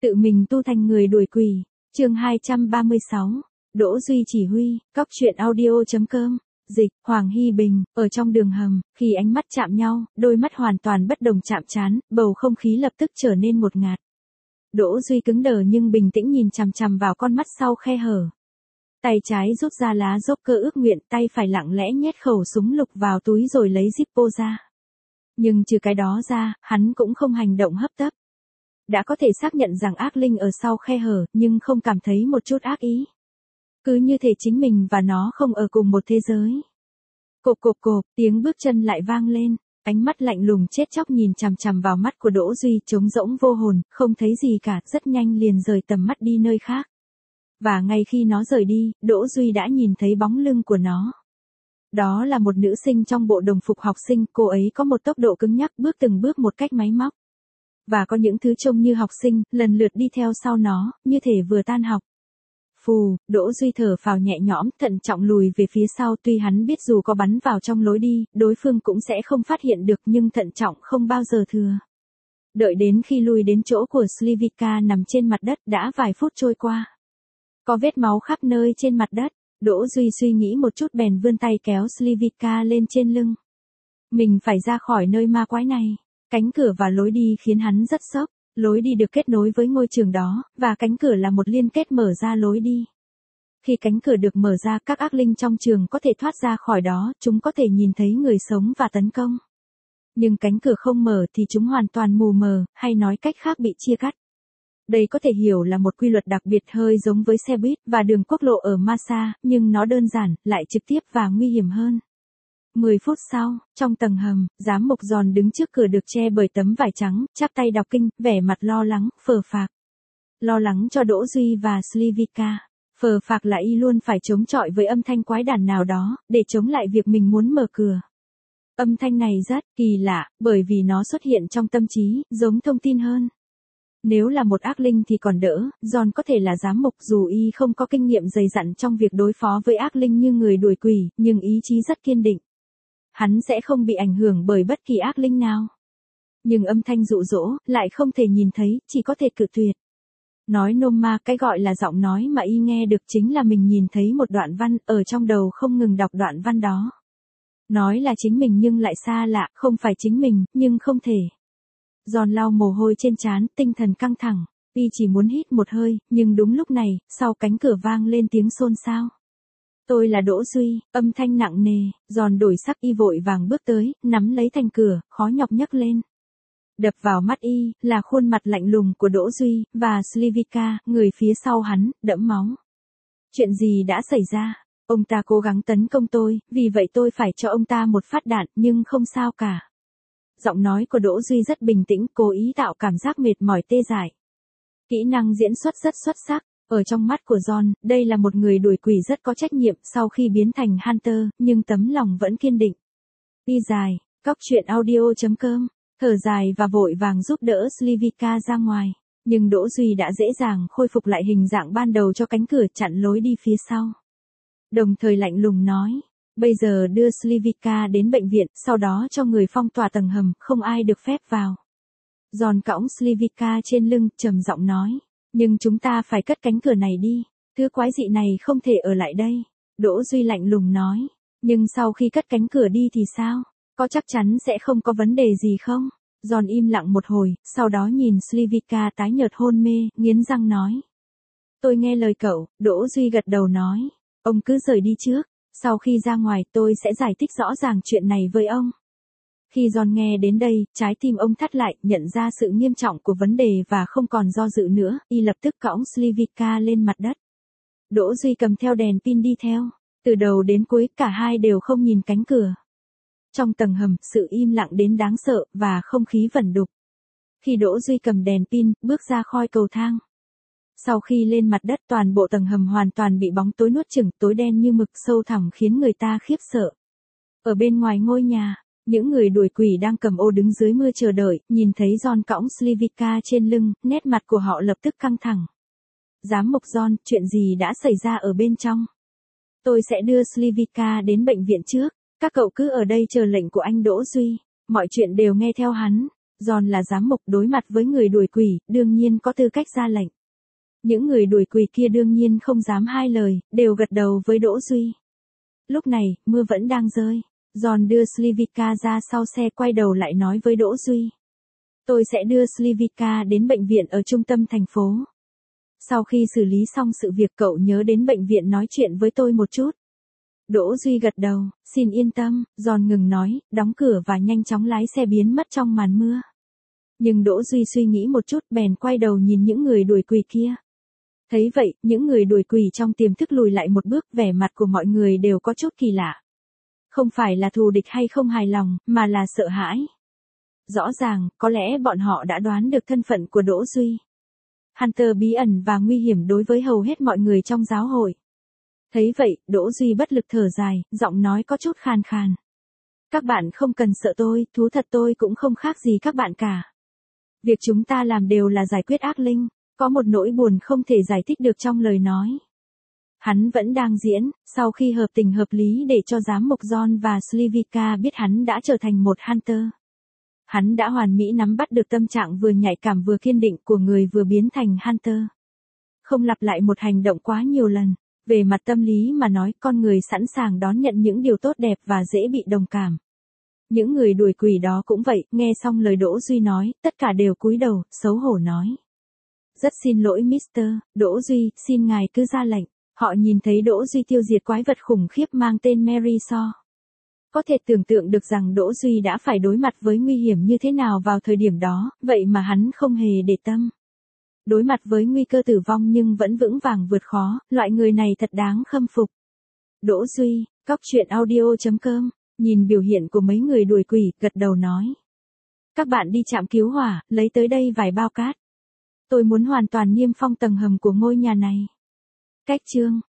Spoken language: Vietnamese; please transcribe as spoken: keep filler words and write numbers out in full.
Tự mình tu thành người đuổi quỷ. Chương hai trăm ba mươi sáu. Đỗ Duy chỉ huy, cóc truyện audio chấm com. Dịch, Hoàng Hy Bình, ở trong đường hầm, khi ánh mắt chạm nhau, đôi mắt hoàn toàn bất đồng chạm trán, bầu không khí lập tức trở nên ngột ngạt. Đỗ Duy cứng đờ nhưng bình tĩnh nhìn chằm chằm vào con mắt sau khe hở. Tay trái rút ra lá Joker ước nguyện, tay phải lặng lẽ nhét khẩu súng lục vào túi rồi lấy Zippo ra. Nhưng trừ cái đó ra, hắn cũng không hành động hấp tấp. Đã có thể xác nhận rằng ác linh ở sau khe hở, nhưng không cảm thấy một chút ác ý. Cứ như thể chính mình và nó không ở cùng một thế giới. Cộp cộp cộp, tiếng bước chân lại vang lên, ánh mắt lạnh lùng chết chóc nhìn chằm chằm vào mắt của Đỗ Duy trống rỗng vô hồn, không thấy gì cả, rất nhanh liền rời tầm mắt đi nơi khác. Và ngay khi nó rời đi, Đỗ Duy đã nhìn thấy bóng lưng của nó. Đó là một nữ sinh trong bộ đồng phục học sinh, cô ấy có một tốc độ cứng nhắc bước từng bước một cách máy móc. Và có những thứ trông như học sinh, lần lượt đi theo sau nó, như thể vừa tan học. Phù, Đỗ Duy thở phào nhẹ nhõm, thận trọng lùi về phía sau, tuy hắn biết dù có bắn vào trong lối đi, đối phương cũng sẽ không phát hiện được, nhưng thận trọng không bao giờ thừa. Đợi đến khi lùi đến chỗ của Slivika nằm trên mặt đất, đã vài phút trôi qua. Có vết máu khắp nơi trên mặt đất, Đỗ Duy suy nghĩ một chút bèn vươn tay kéo Slivika lên trên lưng. Mình phải ra khỏi nơi ma quái này. Cánh cửa và lối đi khiến hắn rất sốc. Lối đi được kết nối với ngôi trường đó, và cánh cửa là một liên kết mở ra lối đi. Khi cánh cửa được mở ra, các ác linh trong trường có thể thoát ra khỏi đó, chúng có thể nhìn thấy người sống và tấn công. Nhưng cánh cửa không mở thì chúng hoàn toàn mù mờ, hay nói cách khác bị chia cắt. Đây có thể hiểu là một quy luật đặc biệt hơi giống với xe buýt và đường quốc lộ ở Masa, nhưng nó đơn giản, lại trực tiếp và nguy hiểm hơn. Mười phút sau, trong tầng hầm, giám mục Giòn đứng trước cửa được che bởi tấm vải trắng, chắp tay đọc kinh, vẻ mặt lo lắng, phờ phạc. Lo lắng cho Đỗ Duy và Slivika. Phờ phạc là y luôn phải chống chọi với âm thanh quái đản nào đó, để chống lại việc mình muốn mở cửa. Âm thanh này rất kỳ lạ, bởi vì nó xuất hiện trong tâm trí, giống thông tin hơn. Nếu là một ác linh thì còn đỡ, Giòn có thể là giám mục dù y không có kinh nghiệm dày dặn trong việc đối phó với ác linh như người đuổi quỷ, nhưng ý chí rất kiên định. Hắn sẽ không bị ảnh hưởng bởi bất kỳ ác linh nào. Nhưng âm thanh dụ dỗ, lại không thể nhìn thấy, chỉ có thể cự tuyệt. Nói nôm ma, cái gọi là giọng nói mà y nghe được chính là mình nhìn thấy một đoạn văn, ở trong đầu không ngừng đọc đoạn văn đó. Nói là chính mình nhưng lại xa lạ, không phải chính mình, nhưng không thể. Giòn lau mồ hôi trên trán, tinh thần căng thẳng. Y chỉ muốn hít một hơi, nhưng đúng lúc này, sau cánh cửa vang lên tiếng xôn xao. Tôi là Đỗ Duy, âm thanh nặng nề, Giòn đổi sắc, y vội vàng bước tới, nắm lấy thành cửa, khó nhọc nhấc lên. Đập vào mắt y, là khuôn mặt lạnh lùng của Đỗ Duy, và Slivika, người phía sau hắn, đẫm máu. Chuyện gì đã xảy ra? Ông ta cố gắng tấn công tôi, vì vậy tôi phải cho ông ta một phát đạn, nhưng không sao cả. Giọng nói của Đỗ Duy rất bình tĩnh, cố ý tạo cảm giác mệt mỏi tê dại. Kỹ năng diễn xuất rất xuất sắc. Ở trong mắt của John, đây là một người đuổi quỷ rất có trách nhiệm sau khi biến thành Hunter, nhưng tấm lòng vẫn kiên định. Đi dài, cóc truyện audio chấm com, thở dài và vội vàng giúp đỡ Slivika ra ngoài. Nhưng Đỗ Duy đã dễ dàng khôi phục lại hình dạng ban đầu cho cánh cửa chặn lối đi phía sau. Đồng thời lạnh lùng nói, bây giờ đưa Slivika đến bệnh viện, sau đó cho người phong tỏa tầng hầm, không ai được phép vào. John cõng Slivika trên lưng, trầm giọng nói. Nhưng chúng ta phải cất cánh cửa này đi, thứ quái dị này không thể ở lại đây. Đỗ Duy lạnh lùng nói, nhưng sau khi cất cánh cửa đi thì sao? Có chắc chắn sẽ không có vấn đề gì không? Giòn im lặng một hồi, sau đó nhìn Slivika tái nhợt hôn mê, nghiến răng nói. Tôi nghe lời cậu, Đỗ Duy gật đầu nói, ông cứ rời đi trước, sau khi ra ngoài tôi sẽ giải thích rõ ràng chuyện này với ông. Khi John nghe đến đây, trái tim ông thắt lại, nhận ra sự nghiêm trọng của vấn đề và không còn do dự nữa, y lập tức cõng Slivika lên mặt đất. Đỗ Duy cầm theo đèn pin đi theo. Từ đầu đến cuối, cả hai đều không nhìn cánh cửa. Trong tầng hầm, sự im lặng đến đáng sợ, và không khí vẩn đục. Khi Đỗ Duy cầm đèn pin, bước ra khỏi cầu thang. Sau khi lên mặt đất, toàn bộ tầng hầm hoàn toàn bị bóng tối nuốt chửng, tối đen như mực, sâu thẳm khiến người ta khiếp sợ. Ở bên ngoài ngôi nhà, những người đuổi quỷ đang cầm ô đứng dưới mưa chờ đợi, nhìn thấy John cõng Slivika trên lưng, nét mặt của họ lập tức căng thẳng. Giám mục John, chuyện gì đã xảy ra ở bên trong? Tôi sẽ đưa Slivika đến bệnh viện trước, các cậu cứ ở đây chờ lệnh của anh Đỗ Duy, mọi chuyện đều nghe theo hắn. John là giám mục đối mặt với người đuổi quỷ, đương nhiên có tư cách ra lệnh. Những người đuổi quỷ kia đương nhiên không dám hai lời, đều gật đầu với Đỗ Duy. Lúc này, mưa vẫn đang rơi. John đưa Slivika ra sau xe quay đầu lại nói với Đỗ Duy. Tôi sẽ đưa Slivika đến bệnh viện ở trung tâm thành phố. Sau khi xử lý xong sự việc cậu nhớ đến bệnh viện nói chuyện với tôi một chút. Đỗ Duy gật đầu, xin yên tâm, John ngừng nói, đóng cửa và nhanh chóng lái xe biến mất trong màn mưa. Nhưng Đỗ Duy suy nghĩ một chút bèn quay đầu nhìn những người đuổi quỷ kia. Thấy vậy, những người đuổi quỷ trong tiềm thức lùi lại một bước, vẻ mặt của mọi người đều có chút kỳ lạ. Không phải là thù địch hay không hài lòng, mà là sợ hãi. Rõ ràng, có lẽ bọn họ đã đoán được thân phận của Đỗ Duy. Hunter bí ẩn và nguy hiểm đối với hầu hết mọi người trong giáo hội. Thấy vậy, Đỗ Duy bất lực thở dài, giọng nói có chút khàn khàn. Các bạn không cần sợ tôi, thú thật tôi cũng không khác gì các bạn cả. Việc chúng ta làm đều là giải quyết ác linh, có một nỗi buồn không thể giải thích được trong lời nói. Hắn vẫn đang diễn, sau khi hợp tình hợp lý để cho giám mục John và Slivika biết hắn đã trở thành một Hunter. Hắn đã hoàn mỹ nắm bắt được tâm trạng vừa nhạy cảm vừa kiên định của người vừa biến thành Hunter. Không lặp lại một hành động quá nhiều lần. Về mặt tâm lý mà nói, con người sẵn sàng đón nhận những điều tốt đẹp và dễ bị đồng cảm. Những người đuổi quỷ đó cũng vậy, nghe xong lời Đỗ Duy nói, tất cả đều cúi đầu, xấu hổ nói. Rất xin lỗi Mister Đỗ Duy, xin ngài cứ ra lệnh. Họ nhìn thấy Đỗ Duy tiêu diệt quái vật khủng khiếp mang tên Mary So. Có thể tưởng tượng được rằng Đỗ Duy đã phải đối mặt với nguy hiểm như thế nào vào thời điểm đó, vậy mà hắn không hề để tâm. Đối mặt với nguy cơ tử vong nhưng vẫn vững vàng vượt khó, loại người này thật đáng khâm phục. Đỗ Duy, Cóc truyện audio chấm com, nhìn biểu hiện của mấy người đuổi quỷ, gật đầu nói. Các bạn đi trạm cứu hỏa, lấy tới đây vài bao cát. Tôi muốn hoàn toàn niêm phong tầng hầm của ngôi nhà này. Cách chương